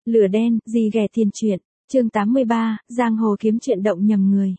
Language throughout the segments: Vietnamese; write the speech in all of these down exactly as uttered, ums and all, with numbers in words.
Lửa đen, gì ghẻ tiền truyện, chương tám mươi ba, giang hồ kiếm chuyện động nhầm người.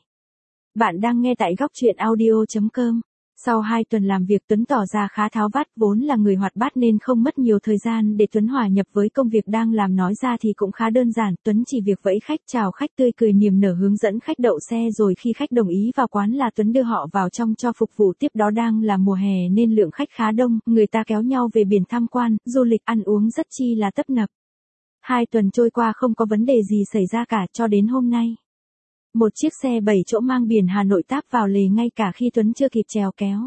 Bạn đang nghe tại góc truyện audio chấm com. Sau hai tuần làm việc Tuấn tỏ ra khá tháo vát, vốn là người hoạt bát nên không mất nhiều thời gian để Tuấn hòa nhập với công việc đang làm, nói ra thì cũng khá đơn giản, Tuấn chỉ việc vẫy khách chào khách, tươi cười niềm nở hướng dẫn khách đậu xe, rồi khi khách đồng ý vào quán là Tuấn đưa họ vào trong cho phục vụ. Tiếp đó đang là mùa hè nên lượng khách khá đông, người ta kéo nhau về biển tham quan, du lịch, ăn uống rất chi là tấp nập. Hai tuần trôi qua không có vấn đề gì xảy ra cả cho đến hôm nay. Một chiếc xe bảy chỗ mang biển Hà Nội táp vào lề ngay cả khi Tuấn chưa kịp chèo kéo.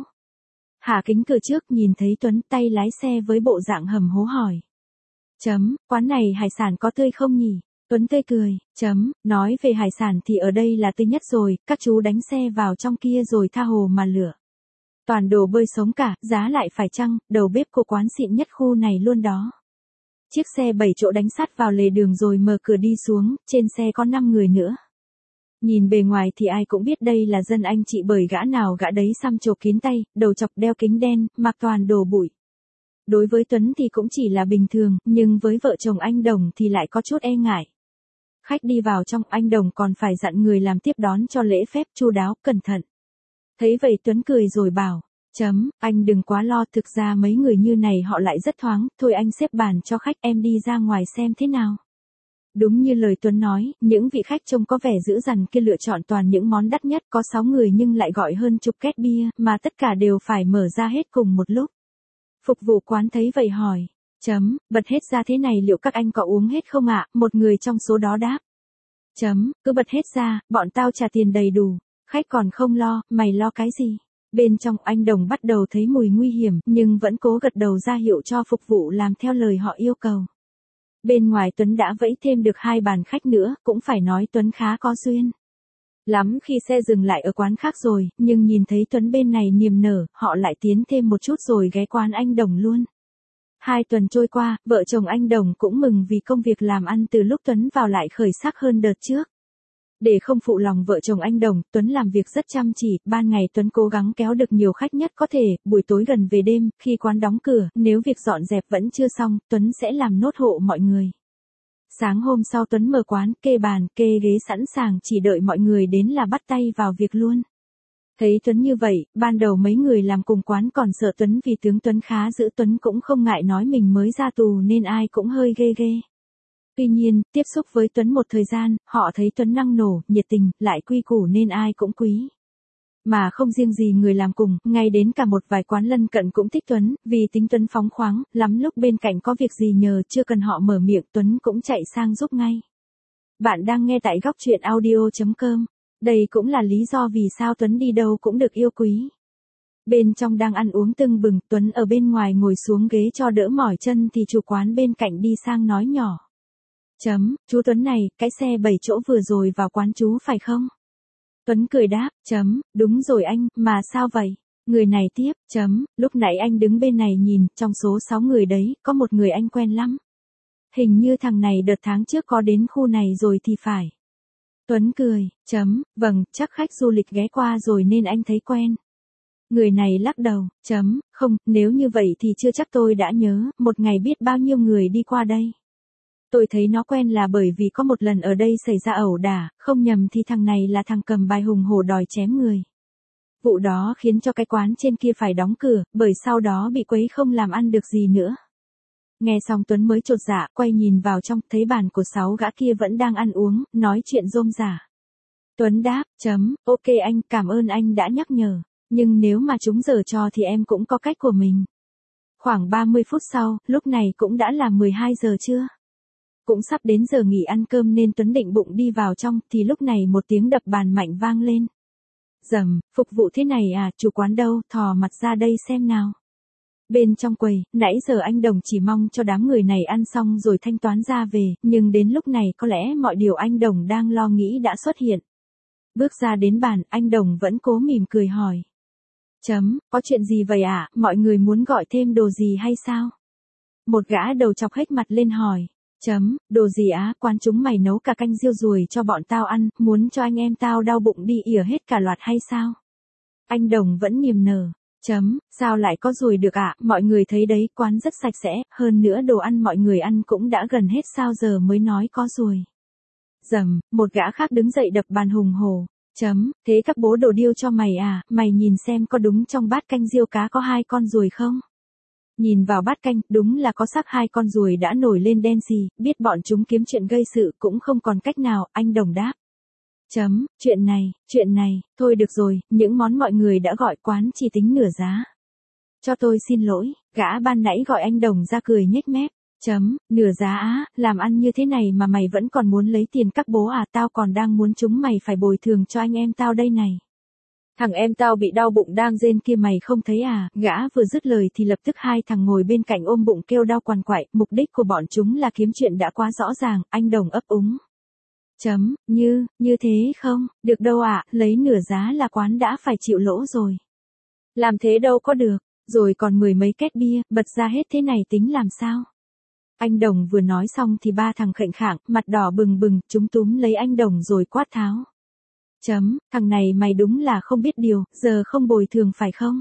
Hạ kính cửa trước nhìn thấy Tuấn, tay lái xe với bộ dạng hầm hố hỏi. Chấm, quán này hải sản có tươi không nhỉ? Tuấn tươi cười, chấm, nói về hải sản thì ở đây là tươi nhất rồi, các chú đánh xe vào trong kia rồi tha hồ mà lựa. Toàn đồ bơi sống cả, giá lại phải chăng, đầu bếp của quán xịn nhất khu này luôn đó. Chiếc xe bảy chỗ đánh sát vào lề đường rồi mở cửa đi xuống, trên xe có năm người nữa. Nhìn bề ngoài thì ai cũng biết đây là dân anh chị, bởi gã nào gã đấy xăm chộp kín tay, đầu chọc, đeo kính đen, mặc toàn đồ bụi. Đối với Tuấn thì cũng chỉ là bình thường, nhưng với vợ chồng anh Đồng thì lại có chút e ngại. Khách đi vào trong, anh Đồng còn phải dặn người làm tiếp đón cho lễ phép, chu đáo, cẩn thận. Thấy vậy Tuấn cười rồi bảo, chấm, anh đừng quá lo, thực ra mấy người như này họ lại rất thoáng, thôi anh xếp bàn cho khách, em đi ra ngoài xem thế nào. Đúng như lời Tuấn nói, những vị khách trông có vẻ dữ dằn kia lựa chọn toàn những món đắt nhất, có sáu người nhưng lại gọi hơn chục két bia, mà tất cả đều phải mở ra hết cùng một lúc. Phục vụ quán thấy vậy hỏi, chấm, bật hết ra thế này liệu các anh có uống hết không ạ? Một người trong số đó đáp, chấm, cứ bật hết ra, bọn tao trả tiền đầy đủ. Khách còn không lo, mày lo cái gì? Bên trong anh Đồng bắt đầu thấy mùi nguy hiểm, nhưng vẫn cố gật đầu ra hiệu cho phục vụ làm theo lời họ yêu cầu. Bên ngoài Tuấn đã vẫy thêm được hai bàn khách nữa, cũng phải nói Tuấn khá có duyên. Lắm khi xe dừng lại ở quán khác rồi, nhưng nhìn thấy Tuấn bên này niềm nở, họ lại tiến thêm một chút rồi ghé quán anh Đồng luôn. Hai tuần trôi qua, vợ chồng anh Đồng cũng mừng vì công việc làm ăn từ lúc Tuấn vào lại khởi sắc hơn đợt trước. Để không phụ lòng vợ chồng anh Đồng, Tuấn làm việc rất chăm chỉ, ban ngày Tuấn cố gắng kéo được nhiều khách nhất có thể, buổi tối gần về đêm, khi quán đóng cửa, nếu việc dọn dẹp vẫn chưa xong, Tuấn sẽ làm nốt hộ mọi người. Sáng hôm sau Tuấn mở quán, kê bàn, kê ghế sẵn sàng, chỉ đợi mọi người đến là bắt tay vào việc luôn. Thấy Tuấn như vậy, ban đầu mấy người làm cùng quán còn sợ Tuấn vì tướng Tuấn khá dữ, Tuấn cũng không ngại nói mình mới ra tù nên ai cũng hơi ghê ghê. Tuy nhiên, tiếp xúc với Tuấn một thời gian, họ thấy Tuấn năng nổ, nhiệt tình, lại quy củ nên ai cũng quý. Mà không riêng gì người làm cùng, ngay đến cả một vài quán lân cận cũng thích Tuấn, vì tính Tuấn phóng khoáng, lắm lúc bên cạnh có việc gì nhờ, chưa cần họ mở miệng Tuấn cũng chạy sang giúp ngay. Bạn đang nghe tại góc truyện audio chấm com. Đây cũng là lý do vì sao Tuấn đi đâu cũng được yêu quý. Bên trong đang ăn uống tưng bừng, Tuấn ở bên ngoài ngồi xuống ghế cho đỡ mỏi chân thì chủ quán bên cạnh đi sang nói nhỏ. Chấm, chú Tuấn này, cái xe bảy chỗ vừa rồi vào quán chú phải không? Tuấn cười đáp, chấm, đúng rồi anh, mà sao vậy? Người này tiếp, chấm, lúc nãy anh đứng bên này nhìn, trong số sáu người đấy, có một người anh quen lắm. Hình như thằng này đợt tháng trước có đến khu này rồi thì phải. Tuấn cười, chấm, vâng, chắc khách du lịch ghé qua rồi nên anh thấy quen. Người này lắc đầu, chấm, không, nếu như vậy thì chưa chắc tôi đã nhớ, một ngày biết bao nhiêu người đi qua đây. Tôi thấy nó quen là bởi vì có một lần ở đây xảy ra ẩu đả, không nhầm thì thằng này là thằng cầm bài hùng hổ đòi chém người. Vụ đó khiến cho cái quán trên kia phải đóng cửa, bởi sau đó bị quấy không làm ăn được gì nữa. Nghe xong Tuấn mới chột dạ, quay nhìn vào trong, thấy bàn của sáu gã kia vẫn đang ăn uống, nói chuyện rôm rả. Tuấn đáp, chấm, ok anh, cảm ơn anh đã nhắc nhở, nhưng nếu mà chúng giở trò thì em cũng có cách của mình. Khoảng ba mươi phút sau, lúc này cũng đã là mười hai giờ trưa. Cũng sắp đến giờ nghỉ ăn cơm nên Tuấn định bụng đi vào trong, thì lúc này một tiếng đập bàn mạnh vang lên. Dầm, phục vụ thế này à, chủ quán đâu, thò mặt ra đây xem nào. Bên trong quầy, nãy giờ anh Đồng chỉ mong cho đám người này ăn xong rồi thanh toán ra về, nhưng đến lúc này có lẽ mọi điều anh Đồng đang lo nghĩ đã xuất hiện. Bước ra đến bàn, anh Đồng vẫn cố mỉm cười hỏi. Chấm, có chuyện gì vậy ạ, à? Mọi người muốn gọi thêm đồ gì hay sao? Một gã đầu chọc hếch mặt lên hỏi. Chấm, đồ gì á, quán chúng mày nấu cả canh riêu ruồi cho bọn tao ăn, muốn cho anh em tao đau bụng đi ỉa hết cả loạt hay sao? Anh Đồng vẫn niềm nở. Chấm, sao lại có ruồi được ạ, mọi người thấy đấy, quán rất sạch sẽ, hơn nữa đồ ăn mọi người ăn cũng đã gần hết sao giờ mới nói có ruồi. Dầm, một gã khác đứng dậy đập bàn hùng hổ. Chấm, thế các bố đồ điêu cho mày à, mày nhìn xem có đúng trong bát canh riêu cá có hai con ruồi không? Nhìn vào bát canh, đúng là có xác hai con ruồi đã nổi lên đen xì, biết bọn chúng kiếm chuyện gây sự cũng không còn cách nào, anh Đồng đáp. Chấm, chuyện này, chuyện này, thôi được rồi, những món mọi người đã gọi quán chỉ tính nửa giá. Cho tôi xin lỗi, gã ban nãy gọi anh Đồng ra cười nhếch mép. Chấm, nửa giá á, làm ăn như thế này mà mày vẫn còn muốn lấy tiền các bố à, tao còn đang muốn chúng mày phải bồi thường cho anh em tao đây này. Thằng em tao bị đau bụng đang rên kia mày không thấy à, gã vừa dứt lời thì lập tức hai thằng ngồi bên cạnh ôm bụng kêu đau quằn quại, mục đích của bọn chúng là kiếm chuyện đã quá rõ ràng, anh Đồng ấp úng. Chấm, như, như thế không, được đâu ạ, à, lấy nửa giá là quán đã phải chịu lỗ rồi. Làm thế đâu có được, rồi còn mười mấy két bia, bật ra hết thế này tính làm sao? Anh Đồng vừa nói xong thì ba thằng khệnh khạng, mặt đỏ bừng bừng, chúng túm lấy anh Đồng rồi quát tháo. Chấm, thằng này mày đúng là không biết điều, giờ không bồi thường phải không?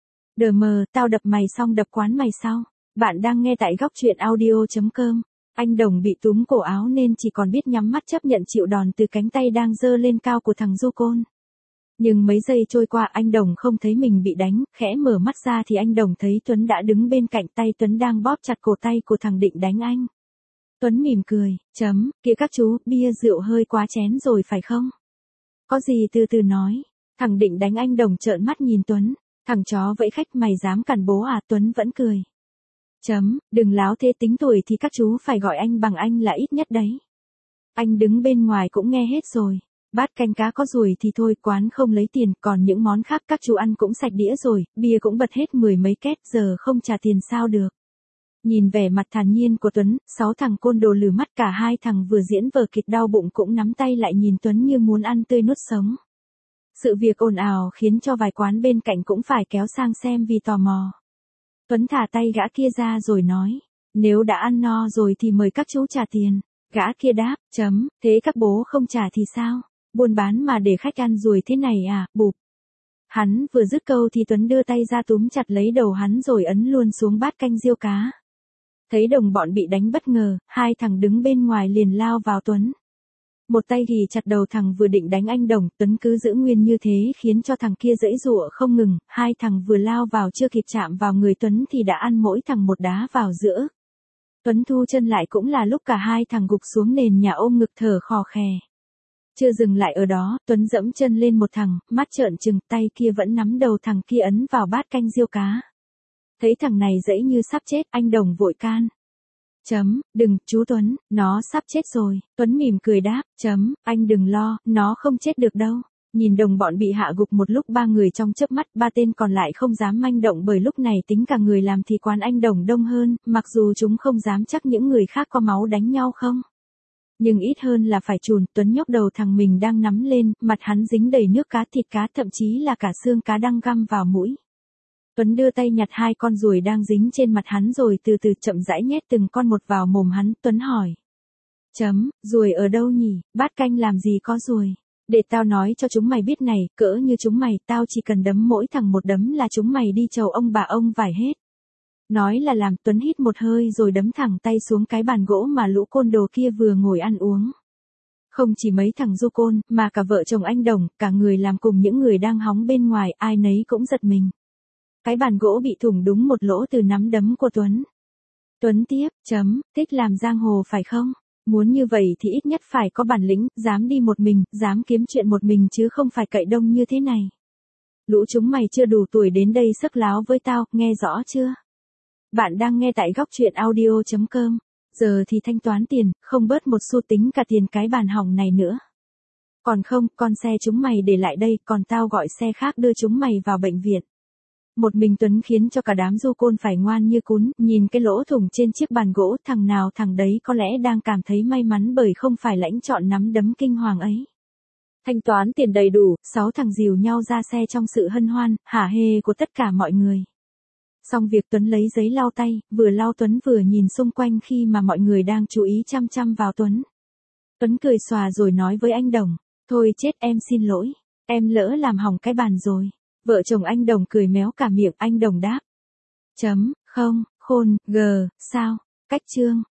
Đờ mờ, tao đập mày xong đập quán mày sau. Bạn đang nghe tại góc truyện audio chấm com. Anh Đồng bị túm cổ áo nên chỉ còn biết nhắm mắt chấp nhận chịu đòn từ cánh tay đang giơ lên cao của thằng du côn. Nhưng mấy giây trôi qua anh Đồng không thấy mình bị đánh, khẽ mở mắt ra thì anh Đồng thấy Tuấn đã đứng bên cạnh, tay Tuấn đang bóp chặt cổ tay của thằng định đánh anh. Tuấn mỉm cười, chấm, kìa các chú, bia rượu hơi quá chén rồi phải không? Có gì từ từ nói, thằng định đánh anh Đồng trợn mắt nhìn Tuấn, thằng chó vẫy khách mày dám cản bố à, Tuấn vẫn cười. Chấm, đừng láo thế, tính tuổi thì các chú phải gọi anh bằng anh là ít nhất đấy. Anh đứng bên ngoài cũng nghe hết rồi. Bát canh cá có ruồi thì thôi, quán không lấy tiền, còn những món khác các chú ăn cũng sạch đĩa rồi, bia cũng bật hết mười mấy két, giờ không trả tiền sao được. Nhìn vẻ mặt thản nhiên của Tuấn, sáu thằng côn đồ lừ mắt, cả hai thằng vừa diễn vở kịch đau bụng cũng nắm tay lại nhìn Tuấn như muốn ăn tươi nuốt sống. Sự việc ồn ào khiến cho vài quán bên cạnh cũng phải kéo sang xem vì tò mò. Tuấn thả tay gã kia ra rồi nói, nếu đã ăn no rồi thì mời các chú trả tiền. Gã kia đáp, chấm, thế các bố không trả thì sao? Buôn bán mà để khách ăn ruồi thế này à, bụp. Hắn vừa dứt câu thì Tuấn đưa tay ra túm chặt lấy đầu hắn rồi ấn luôn xuống bát canh riêu cá. Thấy đồng bọn bị đánh bất ngờ, hai thằng đứng bên ngoài liền lao vào Tuấn. Một tay ghi chặt đầu thằng vừa định đánh anh Đồng, Tuấn cứ giữ nguyên như thế khiến cho thằng kia giãy giụa không ngừng, hai thằng vừa lao vào chưa kịp chạm vào người Tuấn thì đã ăn mỗi thằng một đá vào giữa. Tuấn thu chân lại cũng là lúc cả hai thằng gục xuống nền nhà ôm ngực thở khò khè. Chưa dừng lại ở đó, Tuấn dẫm chân lên một thằng, mắt trợn trừng, tay kia vẫn nắm đầu thằng kia ấn vào bát canh riêu cá. Thấy thằng này giãy như sắp chết, anh Đồng vội can. Chấm, đừng, chú Tuấn, nó sắp chết rồi. Tuấn mỉm cười đáp, chấm, anh đừng lo, nó không chết được đâu. Nhìn đồng bọn bị hạ gục một lúc ba người trong chớp mắt, ba tên còn lại không dám manh động bởi lúc này tính cả người làm thì quán anh Đồng đông hơn, mặc dù chúng không dám chắc những người khác có máu đánh nhau không. Nhưng ít hơn là phải chùn. Tuấn nhấc đầu thằng mình đang nắm lên, mặt hắn dính đầy nước cá, thịt cá, thậm chí là cả xương cá đang găm vào mũi. Tuấn đưa tay nhặt hai con ruồi đang dính trên mặt hắn rồi từ từ chậm rãi nhét từng con một vào mồm hắn. Tuấn hỏi. Chấm, ruồi ở đâu nhỉ, bát canh làm gì có ruồi. Để tao nói cho chúng mày biết này, cỡ như chúng mày, tao chỉ cần đấm mỗi thằng một đấm là chúng mày đi chầu ông bà ông vải hết. Nói là làm. Tuấn hít một hơi rồi đấm thẳng tay xuống cái bàn gỗ mà lũ côn đồ kia vừa ngồi ăn uống. Không chỉ mấy thằng du côn, mà cả vợ chồng anh Đồng, cả người làm cùng những người đang hóng bên ngoài, ai nấy cũng giật mình. Cái bàn gỗ bị thủng đúng một lỗ từ nắm đấm của Tuấn. Tuấn tiếp, chấm, thích làm giang hồ phải không? Muốn như vậy thì ít nhất phải có bản lĩnh, dám đi một mình, dám kiếm chuyện một mình chứ không phải cậy đông như thế này. Lũ chúng mày chưa đủ tuổi đến đây sức láo với tao, nghe rõ chưa? Bạn đang nghe tại góc truyện audio chấm com. Giờ thì thanh toán tiền, không bớt một xu tính cả tiền cái bàn hỏng này nữa. Còn không, con xe chúng mày để lại đây, còn tao gọi xe khác đưa chúng mày vào bệnh viện. Một mình Tuấn khiến cho cả đám du côn phải ngoan như cún, nhìn cái lỗ thủng trên chiếc bàn gỗ, thằng nào thằng đấy có lẽ đang cảm thấy may mắn bởi không phải lãnh chọn nắm đấm kinh hoàng ấy. Thanh toán tiền đầy đủ, sáu thằng dìu nhau ra xe trong sự hân hoan, hả hê của tất cả mọi người. Xong việc Tuấn lấy giấy lau tay, vừa lau Tuấn vừa nhìn xung quanh khi mà mọi người đang chú ý chăm chăm vào Tuấn. Tuấn cười xòa rồi nói với anh Đồng, thôi chết em xin lỗi, em lỡ làm hỏng cái bàn rồi. Vợ chồng anh Đồng cười méo cả miệng, anh Đồng đáp. Chấm, không, khôn, g, sao, cách chương.